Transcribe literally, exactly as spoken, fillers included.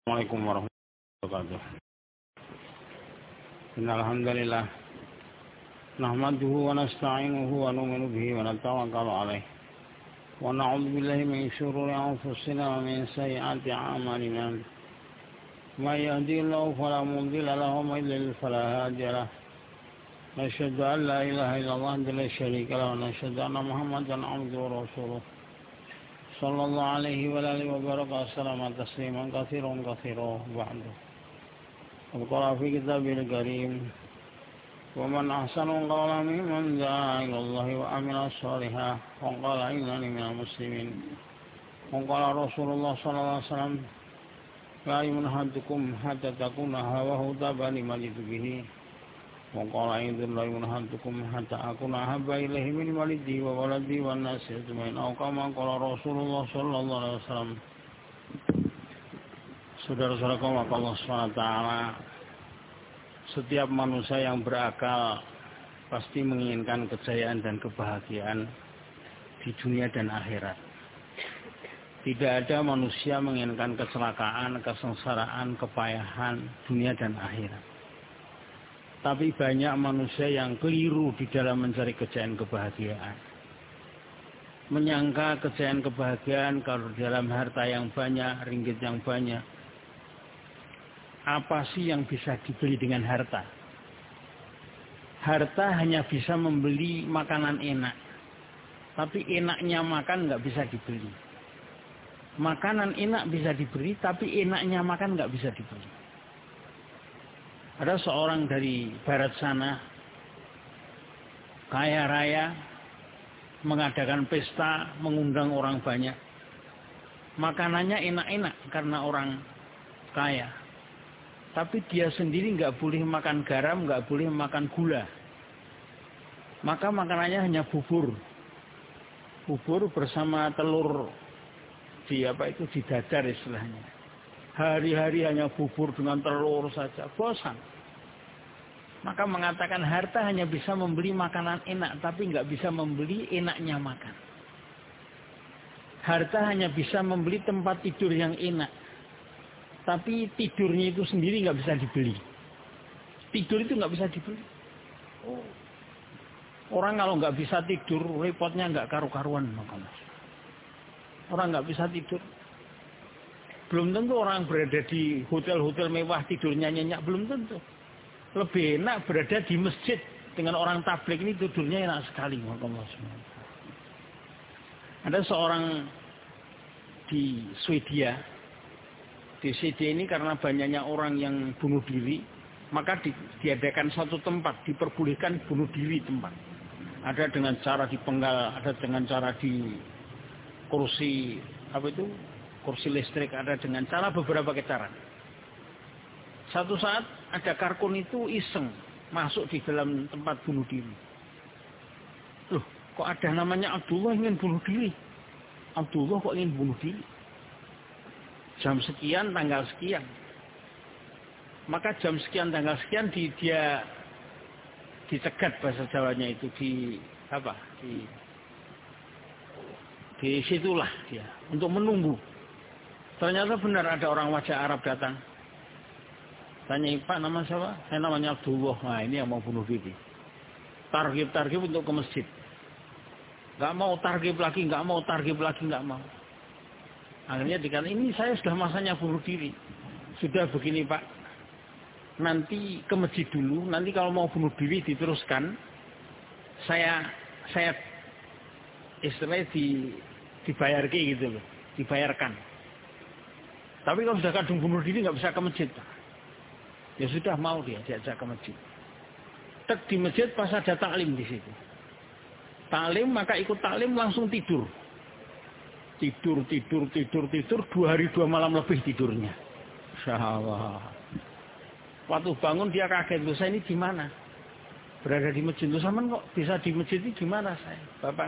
Assalamualaikum warahmatullahi wabarakatuh. Innal hamdalillah nahmaduhu wa nasta'inuhu wa nu'minu bihi wa natawakkalu 'alaihi wa na'udzu billahi min shururi anfusina wa min sayyiati a'malina. May yahdihillahu fala mudilla lahu wa may yudlil fala hadiya lahu. Nashhadu an la ilaha illallah wa la syarika lahu wa nashhadu anna Muhammadan 'abduhu wa rasuluh. Sallallahu alaihi wa alihi wa baraka assalamu tasliman katsiran katsiran ba'du. Al-Qur'an fi kitabil karim wa man ahsanu qawlan mimman da'a ila Allah wa amila shalihan wa qala innani minal muslimin. Wa qala Rasulullah sallallahu alaihi wasallam la yumnahadukum hatta takuna hawahu tabani malidu bihi. Wa qala idhul la yunhadukum hatta akuna habba ilaihi min walidi wa waladi wa nasi ajmain. Atau kama qala Rasulullah sallallahu alaihi wasallam. Saudara-saudaraku Allah subhanahu wa taala, setiap manusia yang berakal pasti menginginkan kejayaan dan kebahagiaan di dunia dan akhirat. Tidak ada manusia menginginkan kecelakaan, kesengsaraan, kepayahan dunia dan akhirat. Tapi banyak manusia yang keliru di dalam mencari kejayaan kebahagiaan. Menyangka kejayaan kebahagiaan kalau dalam harta yang banyak, ringgit yang banyak. Apa sih yang bisa dibeli dengan harta? Harta hanya bisa membeli makanan enak. Tapi enaknya makan nggak bisa dibeli. Makanan enak bisa dibeli, tapi enaknya makan nggak bisa dibeli. Ada seorang dari barat sana, kaya raya, mengadakan pesta, mengundang orang banyak. Makanannya enak-enak karena orang kaya. Tapi dia sendiri nggak boleh makan garam, nggak boleh makan gula. Maka makanannya hanya bubur. Bubur bersama telur di apa itu di dadar istilahnya. Hari-hari hanya bubur dengan telur saja, bosan. Maka mengatakan harta hanya bisa membeli makanan enak, tapi nggak bisa membeli enaknya makan. Harta hanya bisa membeli tempat tidur yang enak, tapi tidurnya itu sendiri nggak bisa dibeli. Tidur itu nggak bisa dibeli. Oh. Orang kalau nggak bisa tidur, repotnya nggak karu-karuan. Orang nggak bisa tidur. Belum tentu orang berada di hotel-hotel mewah tidurnya nyenyak, belum tentu. Lebih enak berada di masjid dengan orang tabligh ini tidurnya enak sekali. Ada seorang di Swedia. Di Swedia ini karena banyaknya orang yang bunuh diri, maka di, diadakan satu tempat, diperbolehkan bunuh diri tempat. Ada dengan cara dipenggal, ada dengan cara di kursi apa itu? kursi listrik, ada dengan cara beberapa cara. Satu saat ada karkun itu iseng masuk di dalam tempat bunuh diri. Loh, kok ada namanya Abdullah ingin bunuh diri? Abdullah kok ingin bunuh diri? Jam sekian, tanggal sekian. Maka jam sekian, tanggal sekian di, dia dicegat bahasa Jawanya itu di apa? Di di situlah dia untuk menunggu. Ternyata benar ada orang wajah Arab datang. Tanya, Pak, nama siapa? Saya namanya Abdullah. Nah, ini yang mau bunuh diri. Targib-targib untuk ke masjid. Gak mau targib lagi, gak mau targib lagi, gak mau. Akhirnya dikatakan, ini saya sudah masanya bunuh diri. Sudah begini, Pak. Nanti ke masjid dulu. Nanti kalau mau bunuh diri diteruskan. Saya, saya istilahnya di, dibayarkan gitu loh. Dibayarkan. Tapi kalau sudah kadung bunuh diri nggak bisa ke masjid. Ya sudah mau dia diajak ke masjid. Tek di masjid pas ada taklim di situ. Taklim maka ikut taklim langsung tidur. Tidur, tidur, tidur, tidur. Dua hari dua malam lebih tidurnya. Insyaallah. Waktu bangun dia kaget. Loh, saya ini di mana? Berada di masjid. Loh, sama kok bisa di masjid ini di mana saya? Bapak